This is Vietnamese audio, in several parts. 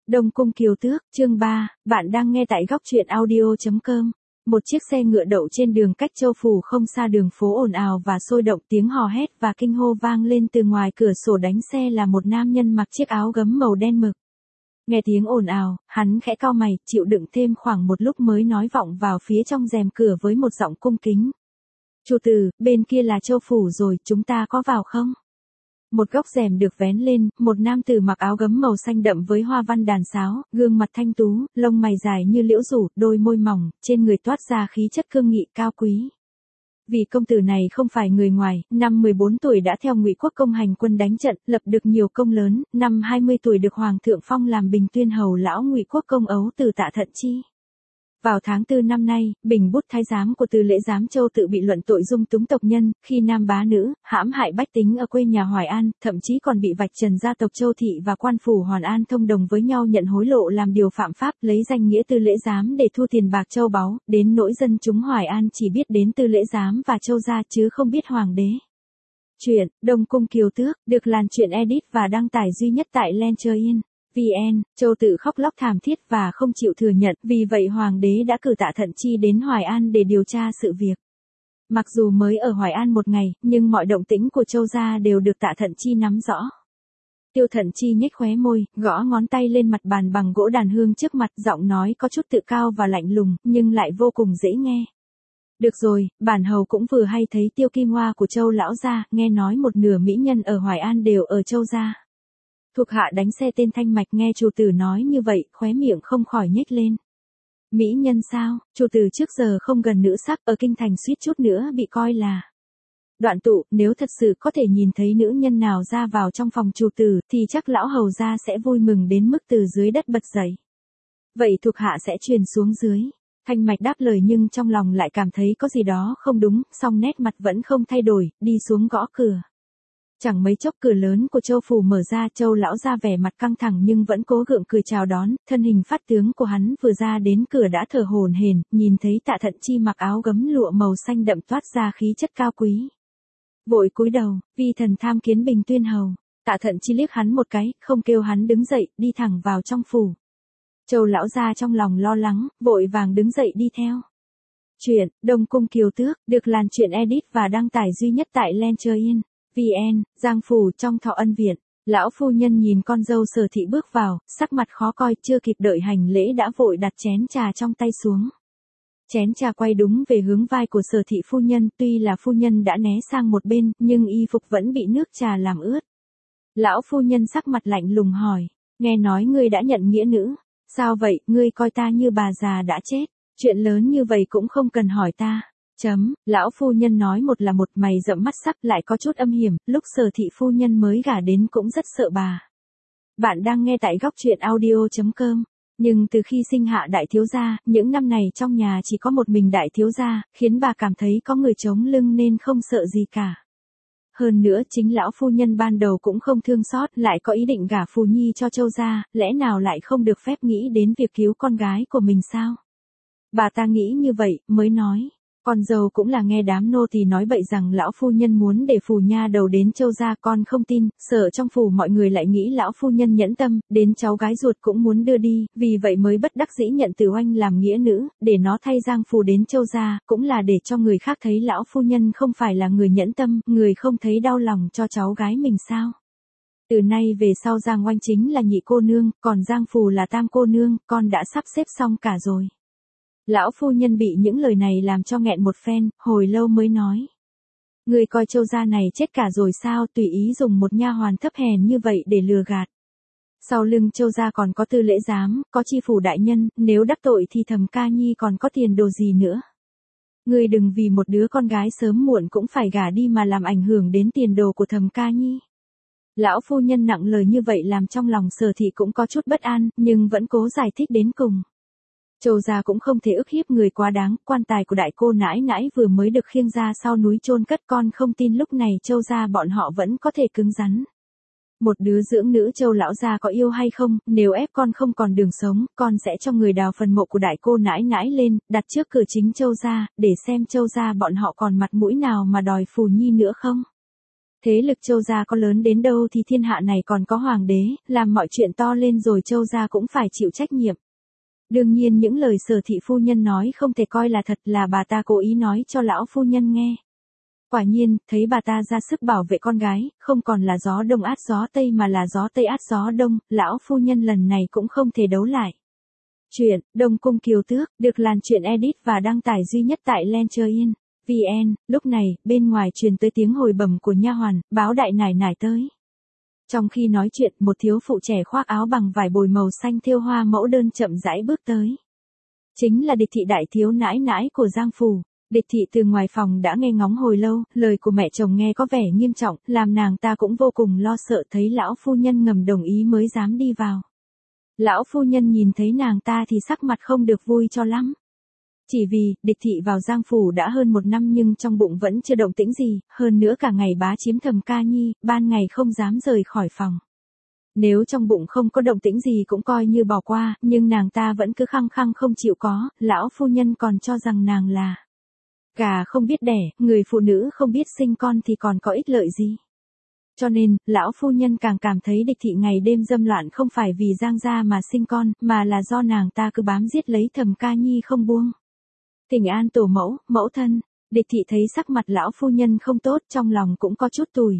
Đông Cung Kiều Tước, chương 3, bạn đang nghe tại góc truyện audio.com. Một chiếc xe ngựa đậu trên đường cách Châu Phủ không xa, đường phố ồn ào và sôi động, tiếng hò hét và kinh hô vang lên từ ngoài cửa sổ đánh xe là một nam nhân mặc chiếc áo gấm màu đen mực. Nghe tiếng ồn ào, hắn khẽ cau mày, chịu đựng thêm khoảng một lúc mới nói vọng vào phía trong rèm cửa với một giọng cung kính. Chủ tử, bên kia là Châu Phủ rồi, chúng ta có vào không? Một góc rèm được vén lên, một nam tử mặc áo gấm màu xanh đậm với hoa văn đàn sáo, gương mặt thanh tú, lông mày dài như liễu rủ, đôi môi mỏng, trên người toát ra khí chất cương nghị cao quý. Vị công tử này không phải người ngoài, năm 14 tuổi đã theo Ngụy Quốc công hành quân đánh trận, lập được nhiều công lớn, năm 20 tuổi được Hoàng thượng phong làm Bình Tuyên hầu lão Ngụy Quốc công ấu từ Tạ Thận Chi. Vào tháng 4 năm nay, Bình Bút thái giám của Từ Lễ Giám Châu tự bị luận tội dung túng tộc nhân, khi nam bá nữ, hãm hại bách tính ở quê nhà Hoài An, thậm chí còn bị vạch trần gia tộc Châu Thị và quan phủ Hoàn An thông đồng với nhau nhận hối lộ làm điều phạm pháp, lấy danh nghĩa Từ Lễ Giám để thu tiền bạc châu báu, đến nỗi dân chúng Hoài An chỉ biết đến Từ Lễ Giám và Châu gia chứ không biết hoàng đế. Truyện Đông Cung Kiều Tước được Lan Truyện edit và đăng tải duy nhất tại Lencher.in. Châu tự khóc lóc thảm thiết và không chịu thừa nhận, vì vậy hoàng đế đã cử Tạ Thận Chi đến Hoài An để điều tra sự việc. Mặc dù mới ở Hoài An một ngày, nhưng mọi động tĩnh của Châu gia đều được Tạ Thận Chi nắm rõ. Tiêu Thận Chi nhếch khóe môi, gõ ngón tay lên mặt bàn bằng gỗ đàn hương trước mặt, giọng nói có chút tự cao và lạnh lùng, nhưng lại vô cùng dễ nghe. Được rồi, bản hầu cũng vừa hay thấy Tiêu Kim Hoa của Châu lão gia, nghe nói một nửa mỹ nhân ở Hoài An đều ở Châu gia. Thuộc hạ đánh xe tên Thanh Mạch nghe chủ tử nói như vậy, khóe miệng không khỏi nhếch lên. Mỹ nhân sao? Chủ tử trước giờ không gần nữ sắc, ở kinh thành suýt chút nữa bị coi là đoạn tụ, nếu thật sự có thể nhìn thấy nữ nhân nào ra vào trong phòng chủ tử, thì chắc lão hầu gia sẽ vui mừng đến mức từ dưới đất bật dậy. Vậy thuộc hạ sẽ truyền xuống dưới. Thanh Mạch đáp lời nhưng trong lòng lại cảm thấy có gì đó không đúng, song nét mặt vẫn không thay đổi, đi xuống gõ cửa. Chẳng mấy chốc cửa lớn của Châu phủ mở ra, Châu lão ra vẻ mặt căng thẳng nhưng vẫn cố gượng cười chào đón, thân hình phát tướng của hắn vừa ra đến cửa đã thở hổn hển, nhìn thấy Tạ Thận Chi mặc áo gấm lụa màu xanh đậm toát ra khí chất cao quý. Vội cúi đầu, vi thần tham kiến Bình Tuyên hầu. Tạ Thận Chi liếc hắn một cái, không kêu hắn đứng dậy, đi thẳng vào trong phủ. Châu lão ra trong lòng lo lắng, vội vàng đứng dậy đi theo. Truyện Đông Cung Kiều Tước được Lan Truyện edit và đăng tải duy nhất tại Lencher.in. Giang phủ trong Thọ Ân viện, lão phu nhân nhìn con dâu Sở Thị bước vào, sắc mặt khó coi, chưa kịp đợi hành lễ đã vội đặt chén trà trong tay xuống. Chén trà quay đúng về hướng vai của Sở Thị phu nhân, tuy là phu nhân đã né sang một bên, nhưng y phục vẫn bị nước trà làm ướt. Lão phu nhân sắc mặt lạnh lùng hỏi, nghe nói ngươi đã nhận nghĩa nữ, sao vậy, ngươi coi ta như bà già đã chết, chuyện lớn như vậy cũng không cần hỏi ta. Lão phu nhân nói một là một, mày rậm mắt sắc, lại có chút âm hiểm, lúc Sở Thị phu nhân mới gả đến cũng rất sợ bà. Bạn đang nghe tại góc truyện audio.com. Nhưng từ khi sinh hạ đại thiếu gia, những năm này trong nhà chỉ có một mình đại thiếu gia, khiến bà cảm thấy có người chống lưng nên không sợ gì cả. Hơn nữa chính lão phu nhân ban đầu cũng không thương xót, lại có ý định gả Phù Nhi cho Châu gia, lẽ nào lại không được phép nghĩ đến việc cứu con gái của mình sao? Bà ta nghĩ như vậy, mới nói. Con dâu cũng là nghe đám nô tỳ nói bậy rằng lão phu nhân muốn để Phù nha đầu đến Châu gia, con không tin, sợ trong phủ mọi người lại nghĩ lão phu nhân nhẫn tâm, đến cháu gái ruột cũng muốn đưa đi, vì vậy mới bất đắc dĩ nhận Từ Oanh làm nghĩa nữ, để nó thay Giang Phù đến Châu gia, cũng là để cho người khác thấy lão phu nhân không phải là người nhẫn tâm, người không thấy đau lòng cho cháu gái mình sao? Từ nay về sau Giang Oanh chính là nhị cô nương, còn Giang Phù là tam cô nương, con đã sắp xếp xong cả rồi. Lão phu nhân bị những lời này làm cho nghẹn một phen, hồi lâu mới nói. Người coi Châu gia này chết cả rồi sao, tùy ý dùng một nha hoàn thấp hèn như vậy để lừa gạt. Sau lưng Châu gia còn có Tư Lễ Giám, có Chi phủ đại nhân, nếu đắc tội thì Thẩm Ca Nhi còn có tiền đồ gì nữa. Người đừng vì một đứa con gái sớm muộn cũng phải gả đi mà làm ảnh hưởng đến tiền đồ của Thẩm Ca Nhi. Lão phu nhân nặng lời như vậy làm trong lòng Sở Thị cũng có chút bất an, nhưng vẫn cố giải thích đến cùng. Châu gia cũng không thể ức hiếp người quá đáng, quan tài của đại cô nãi nãi vừa mới được khiêng ra sau núi chôn cất, con không tin lúc này Châu gia bọn họ vẫn có thể cứng rắn. Một đứa dưỡng nữ Châu lão gia có yêu hay không, nếu ép con không còn đường sống, con sẽ cho người đào phần mộ của đại cô nãi nãi lên, đặt trước cửa chính Châu gia, để xem Châu gia bọn họ còn mặt mũi nào mà đòi Phù Nhi nữa không. Thế lực Châu gia có lớn đến đâu thì thiên hạ này còn có hoàng đế, làm mọi chuyện to lên rồi Châu gia cũng phải chịu trách nhiệm. Đương nhiên những lời Sở thị phu nhân nói không thể coi là thật, là bà ta cố ý nói cho lão phu nhân nghe. Quả nhiên, thấy bà ta ra sức bảo vệ con gái, không còn là gió đông át gió tây mà là gió tây át gió đông, lão phu nhân lần này cũng không thể đấu lại. Chuyện Đông Cung Kiều Tước được làn chuyện edit và đăng tải duy nhất tại Lencher.vn. Lúc này, bên ngoài truyền tới tiếng hồi bẩm của nha hoàn, báo đại nải nải tới. Trong khi nói chuyện, một thiếu phụ trẻ khoác áo bằng vải bồi màu xanh thêu hoa mẫu đơn chậm rãi bước tới. Chính là Địch thị đại thiếu nãi nãi của Giang phủ. Địch thị từ ngoài phòng đã nghe ngóng hồi lâu, lời của mẹ chồng nghe có vẻ nghiêm trọng, làm nàng ta cũng vô cùng lo sợ, thấy lão phu nhân ngầm đồng ý mới dám đi vào. Lão phu nhân nhìn thấy nàng ta thì sắc mặt không được vui cho lắm. Chỉ vì, Địch thị vào Giang phủ đã hơn 1 năm nhưng trong bụng vẫn chưa động tĩnh gì, hơn nữa cả ngày bá chiếm Thẩm Ca Nhi, ban ngày không dám rời khỏi phòng. Nếu trong bụng không có động tĩnh gì cũng coi như bỏ qua, nhưng nàng ta vẫn cứ khăng khăng không chịu có, lão phu nhân còn cho rằng nàng là gà không biết đẻ, người phụ nữ không biết sinh con thì còn có ích lợi gì. Cho nên, lão phu nhân càng cảm thấy Địch thị ngày đêm dâm loạn không phải vì Giang gia mà sinh con, mà là do nàng ta cứ bám giết lấy Thẩm Ca Nhi không buông. Thỉnh an tổ mẫu, mẫu thân. Địch thị thấy sắc mặt lão phu nhân không tốt, trong lòng cũng có chút tủi.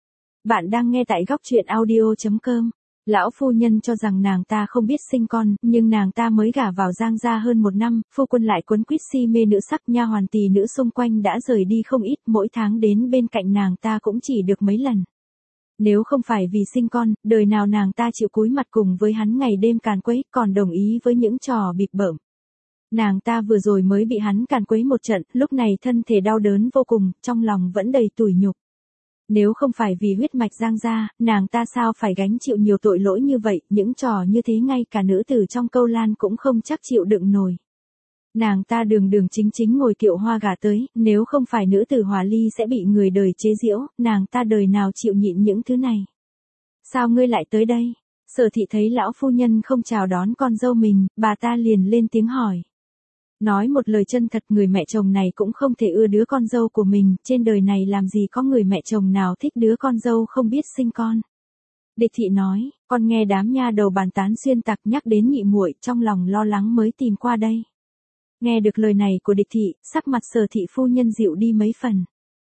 Bạn đang nghe tại góc truyện audio.com. Lão phu nhân cho rằng nàng ta không biết sinh con, nhưng nàng ta mới gả vào Giang gia hơn 1 năm, phu quân lại quấn quýt si mê nữ sắc, nha hoàn tỳ nữ xung quanh đã rời đi không ít, mỗi tháng đến bên cạnh nàng ta cũng chỉ được mấy lần. Nếu không phải vì sinh con, đời nào nàng ta chịu cúi mặt cùng với hắn ngày đêm càn quấy, còn đồng ý với những trò bịp bợm. Nàng ta vừa rồi mới bị hắn càn quấy một trận, lúc này thân thể đau đớn vô cùng, trong lòng vẫn đầy tủi nhục. Nếu không phải vì huyết mạch Giang gia, nàng ta sao phải gánh chịu nhiều tội lỗi như vậy, những trò như thế ngay cả nữ tử trong câu lan cũng không chắc chịu đựng nổi. Nàng ta đường đường chính chính ngồi kiệu hoa gả tới, nếu không phải nữ tử Hòa Ly sẽ bị người đời chế giễu, nàng ta đời nào chịu nhịn những thứ này. Sao ngươi lại tới đây? Sở thị thấy lão phu nhân không chào đón con dâu mình, bà ta liền lên tiếng hỏi. Nói một lời chân thật, người mẹ chồng này cũng không thể ưa đứa con dâu của mình, trên đời này làm gì có người mẹ chồng nào thích đứa con dâu không biết sinh con. Địch thị nói, con nghe đám nha đầu bàn tán xuyên tạc nhắc đến nhị muội, trong lòng lo lắng mới tìm qua đây. Nghe được lời này của Địch thị, sắc mặt Sở thị phu nhân dịu đi mấy phần.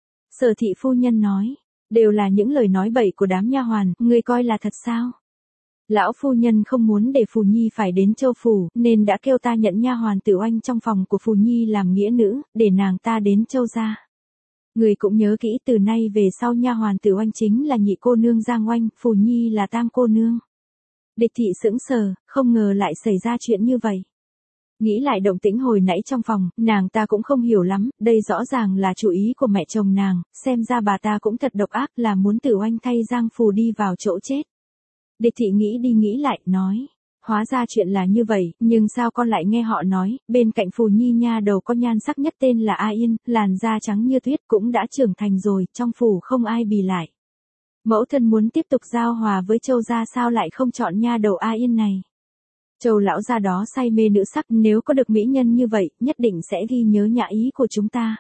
Sở thị phu nhân nói, đều là những lời nói bậy của đám nha hoàn, ngươi coi là thật sao? Lão phu nhân không muốn để Phù Nhi phải đến Châu phủ, nên đã kêu ta nhận nha hoàn Tử Oanh trong phòng của Phù Nhi làm nghĩa nữ, để nàng ta đến Châu gia. Người cũng nhớ kỹ, từ nay về sau nha hoàn Tử Oanh chính là nhị cô nương Giang Oanh, Phù Nhi là tam cô nương. Địch thị sững sờ, không ngờ lại xảy ra chuyện như vậy. Nghĩ lại động tĩnh hồi nãy trong phòng, nàng ta cũng không hiểu lắm, đây rõ ràng là chủ ý của mẹ chồng nàng, xem ra bà ta cũng thật độc ác, là muốn Tử Oanh thay Giang Phù đi vào chỗ chết. Địch thị nghĩ đi nghĩ lại, nói, hóa ra chuyện là như vậy, nhưng sao con lại nghe họ nói, bên cạnh Phù Nhi nha đầu có nhan sắc nhất tên là A Yên, làn da trắng như tuyết, cũng đã trưởng thành rồi, trong phủ không ai bì lại. Mẫu thân muốn tiếp tục giao hòa với Châu gia, sao lại không chọn nha đầu A Yên này? Châu lão gia đó say mê nữ sắc, nếu có được mỹ nhân như vậy, nhất định sẽ ghi nhớ nhã ý của chúng ta.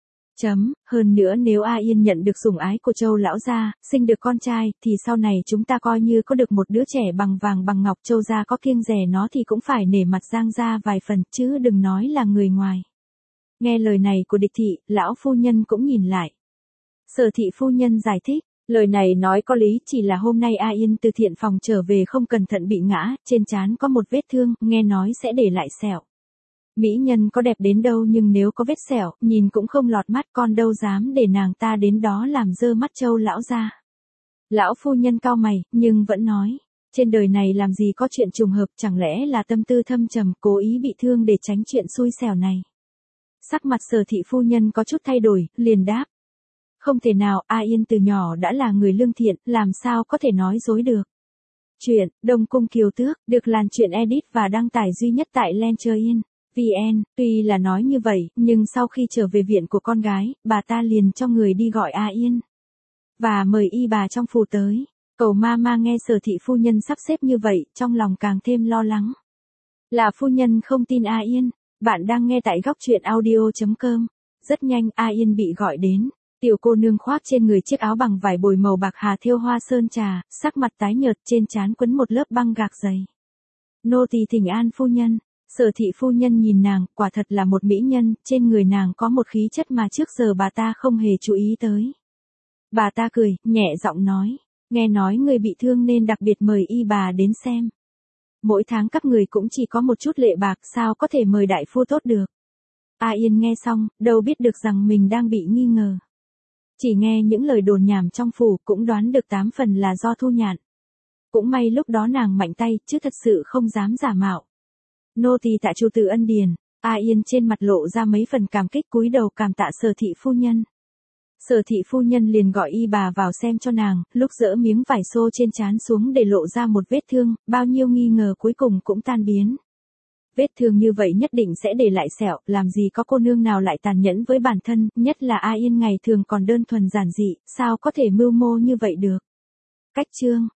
Hơn nữa nếu A Yên nhận được sủng ái của Châu lão gia, sinh được con trai, thì sau này chúng ta coi như có được một đứa trẻ bằng vàng bằng ngọc. Châu gia có kiêng dè nó thì cũng phải nể mặt Giang gia vài phần, chứ đừng nói là người ngoài. Nghe lời này của Địch thị, lão phu nhân cũng nhìn lại. Sở thị phu nhân giải thích, lời này nói có lý, chỉ là hôm nay A Yên từ thiện phòng trở về không cẩn thận bị ngã, trên trán có một vết thương, nghe nói sẽ để lại sẹo. Mỹ nhân có đẹp đến đâu nhưng nếu có vết sẹo, nhìn cũng không lọt mắt, con đâu dám để nàng ta đến đó làm dơ mắt Châu lão gia. Lão phu nhân cau mày, nhưng vẫn nói, trên đời này làm gì có chuyện trùng hợp, chẳng lẽ là tâm tư thâm trầm, cố ý bị thương để tránh chuyện xui xẻo này. Sắc mặt Sở thị phu nhân có chút thay đổi, liền đáp. Không thể nào, A Yên từ nhỏ đã là người lương thiện, làm sao có thể nói dối được. Chuyện Đông Cung Kiều Tước được làn chuyện edit và đăng tải duy nhất tại Lencher.vn. Tuy là nói như vậy, nhưng sau khi trở về viện của con gái, bà ta liền cho người đi gọi A Yên và mời y bà trong phủ tới. Cầu ma nghe Sở thị phu nhân sắp xếp như vậy, trong lòng càng thêm lo lắng. Là phu nhân không tin A Yên. Bạn đang nghe tại góc truyện audio.com. Rất nhanh A Yên bị gọi đến. Tiểu cô nương khoác trên người chiếc áo bằng vải bồi màu bạc hà thêu hoa sơn trà, sắc mặt tái nhợt, trên trán quấn một lớp băng gạc dày. Nô tỳ thỉnh an phu nhân. Sở thị phu nhân nhìn nàng, quả thật là một mỹ nhân, trên người nàng có một khí chất mà trước giờ bà ta không hề chú ý tới. Bà ta cười, nhẹ giọng nói, nghe nói người bị thương nên đặc biệt mời y bà đến xem. Mỗi tháng các người cũng chỉ có một chút lệ bạc, sao có thể mời đại phu tốt được. A Yên nghe xong, đâu biết được rằng mình đang bị nghi ngờ. Chỉ nghe những lời đồn nhảm trong phủ cũng đoán được 8 phần là do Thu Nhạn. Cũng may lúc đó nàng mạnh tay, chứ thật sự không dám giả mạo. Nô tỳ tạ chủ tử ân điển. A Yên trên mặt lộ ra mấy phần cảm kích, cúi đầu cảm tạ Sở thị phu nhân. Sở thị phu nhân liền gọi y bà vào xem cho nàng, lúc dỡ miếng vải xô trên trán xuống để lộ ra một vết thương, bao nhiêu nghi ngờ cuối cùng cũng tan biến. Vết thương như vậy nhất định sẽ để lại sẹo, làm gì có cô nương nào lại tàn nhẫn với bản thân, nhất là A Yên ngày thường còn đơn thuần giản dị, sao có thể mưu mô như vậy được. Cách chương